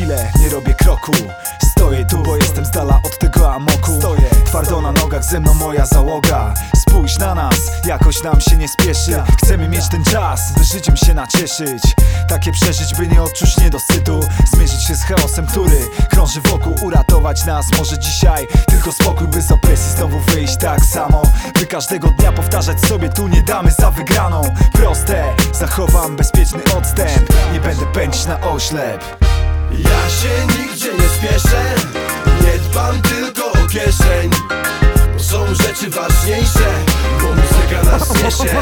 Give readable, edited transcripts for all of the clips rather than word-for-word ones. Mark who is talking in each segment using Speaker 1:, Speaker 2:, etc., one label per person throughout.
Speaker 1: chwilę, nie robię kroku. Stoję tu, bo jestem z dala od tego amoku. Stoję twardo na nogach, ze mną moja załoga. Spójrz na nas, jakoś nam się nie spieszy. Chcemy mieć ten czas, by życiem się nacieszyć. Takie przeżyć, by nie odczuć niedosytu. Zmierzyć się z chaosem, który krąży wokół. Uratować nas może dzisiaj tylko spokój, by z opresji znowu wyjść tak samo. By każdego dnia powtarzać sobie, tu nie damy za wygraną. Proste, zachowam bezpieczny odstęp. Nie będę pędzić na oślep.
Speaker 2: Ja się nigdzie nie spieszę, nie dbam tylko o kieszeń, bo są rzeczy ważniejsze, bo muzyka nas niesie.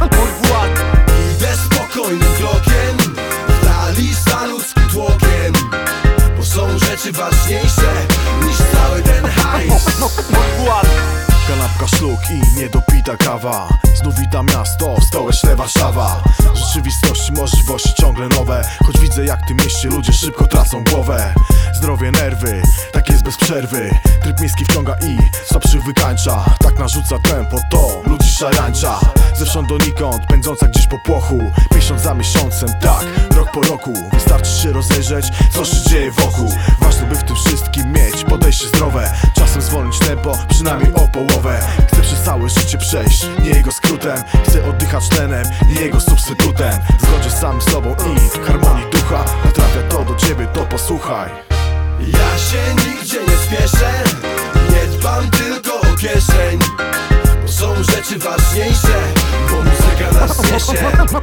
Speaker 2: Idę spokojnym krokiem, w dali za ludzkim tłokiem, bo są rzeczy ważniejsze niż cały ten hajs.
Speaker 3: Kanapka, szluk i niedopita kawa. Znów witam miasto, stołeczne Warszawa. W rzeczywistości możliwości ciągle nowe, choć widzę jak w tym mieście ludzie szybko tracą głowę. Zdrowie, nerwy, tak jest bez przerwy. Tryb miejski wciąga i słabszych wykańcza. Tak narzuca tempo, to ludzi szarańcza. Zewsząd donikąd, pędząca gdzieś po płochu. Miesiąc za miesiącem, tak, rok po roku. Wystarczy się rozejrzeć, co się dzieje wokół. Ważne, by w tym wszystkim mieć podejście zdrowe. Czasem zwolnić tempo, przynajmniej o połowę. Chcę przez całe życie przejść, nie jego skrótem. Chcę oddychać tlenem, nie jego substytutem. W zgodzie z samym sobą i harmonii ducha. Trafia to do ciebie, to posłuchaj.
Speaker 2: Ja się nigdzie nie spieszę, nie dbam tylko o kieszeń, bo są rzeczy ważniejsze, bo muzyka nas niesie.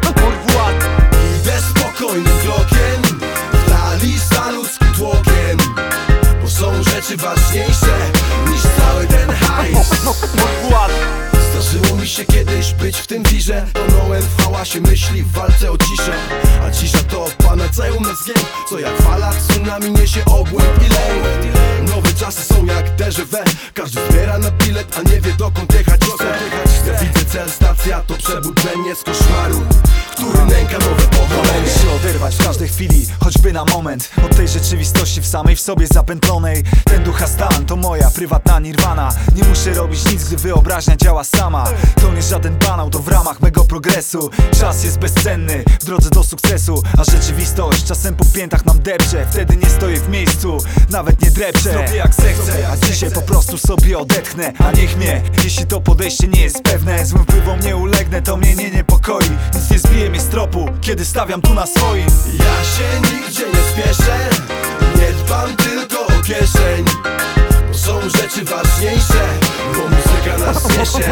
Speaker 2: Idę spokojnym krokiem, w dali za ludzkim tłokiem, bo są rzeczy ważniejsze niż cały ten hajs. Zdarzyło mi się kiedyś być w tym wirze. Tonąłem w hałasie myśli, w walce o ciszę. A cisza to panaceum na zgięt, co jak fala tsunami niesie obłęd i lęk. Nowe czasy są jak déjà vu. Każdy zbiera na bilet, a nie wie dokąd jechać chce. Ja widzę cel, stacja to przebudzenie z koszmaru, który nęka nowe pokolenie.
Speaker 1: Wolę się oderwać w każdej chwili, choćby na moment, od tej rzeczywistości w samej w sobie zapętlonej. Ten ducha stan to moja prywatna nirwana. Nie muszę robić nic, gdy wyobraźnia działa sama. To nie żaden banał, to w ramach mego progresu. Czas jest bezcenny w drodze do sukcesu, a rzeczywistość czasem po piętach nam depcze. Wtedy nie stoję w miejscu, nawet nie drepczę. Zrobię jak zechcę, a dzisiaj po prostu sobie odetchnę. A niech mnie, jeśli to podejście nie jest pewne, złym wpływom nie ulegnę, to mnie nie niepokoi. Nic nie zbije mnie z tropu, kiedy stawiam tu na swoim.
Speaker 2: Ja się nigdzie nie spieszę, nie dbam tylko o kieszeń, bo są rzeczy ważniejsze, bo muzyka nas niesie.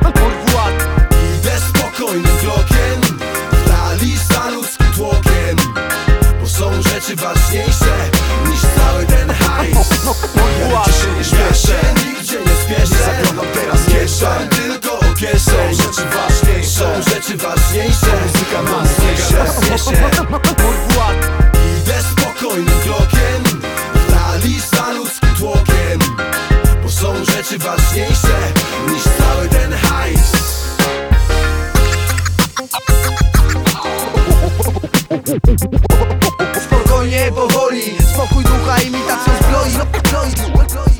Speaker 2: Idę spokojnym krokiem, w dali za ludzkim tłokiem, bo są rzeczy ważniejsze niż cały ten hajs.
Speaker 1: Ja nigdzie się nie śpieszę,
Speaker 2: Nigdzie nie spieszę,
Speaker 1: nie zaglądam teraz w kieszeń.
Speaker 2: tylko o kieszeń,
Speaker 1: Są rzeczy ważniejsze,
Speaker 2: są rzeczy ważniejsze,
Speaker 1: muzyka nas niesie.
Speaker 2: Idę spokojnym krokiem, w dali za ludzkim tłokiem, bo są rzeczy ważniejsze niż cały ten hajs.
Speaker 4: Spokojnie, powoli, spokój ducha imitacją zbroi.